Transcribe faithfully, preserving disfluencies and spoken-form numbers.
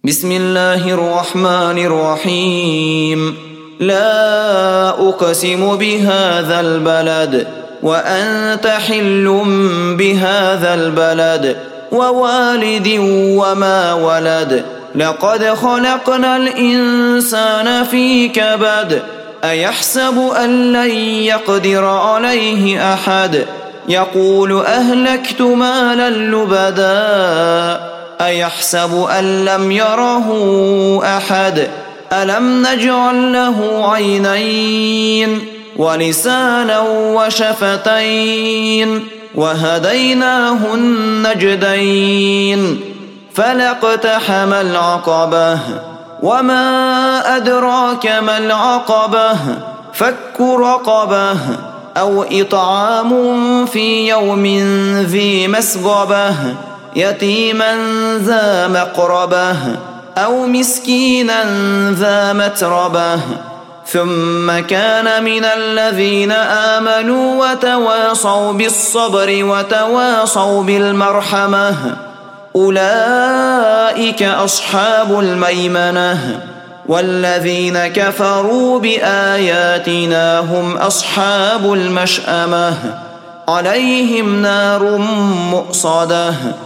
بسم الله الرحمن الرحيم. لا أقسم بهذا البلد وأنت حل بهذا البلد ووالد وما ولد. لقد خلقنا الإنسان في كبد. أيحسب أن لن يقدر عليه أحد. يقول أهلكت مالا لبدا. أيحسب أن لم يره أحد. ألم نجعل له عينين ولسانا وشفتين وهديناه النجدين. فلاقتحم العقبة وما أدراك ما العقبة. فك رقبة أو إطعام في يوم ذي مسغبة يتيما ذا مقربة أو مسكينا ذا متربة. ثم كان من الذين آمنوا وتواصوا بالصبر وتواصوا بالمرحمة. أولئك أصحاب الميمنة. والذين كفروا بآياتنا هم أصحاب المشأمة. عليهم نار مؤصدة.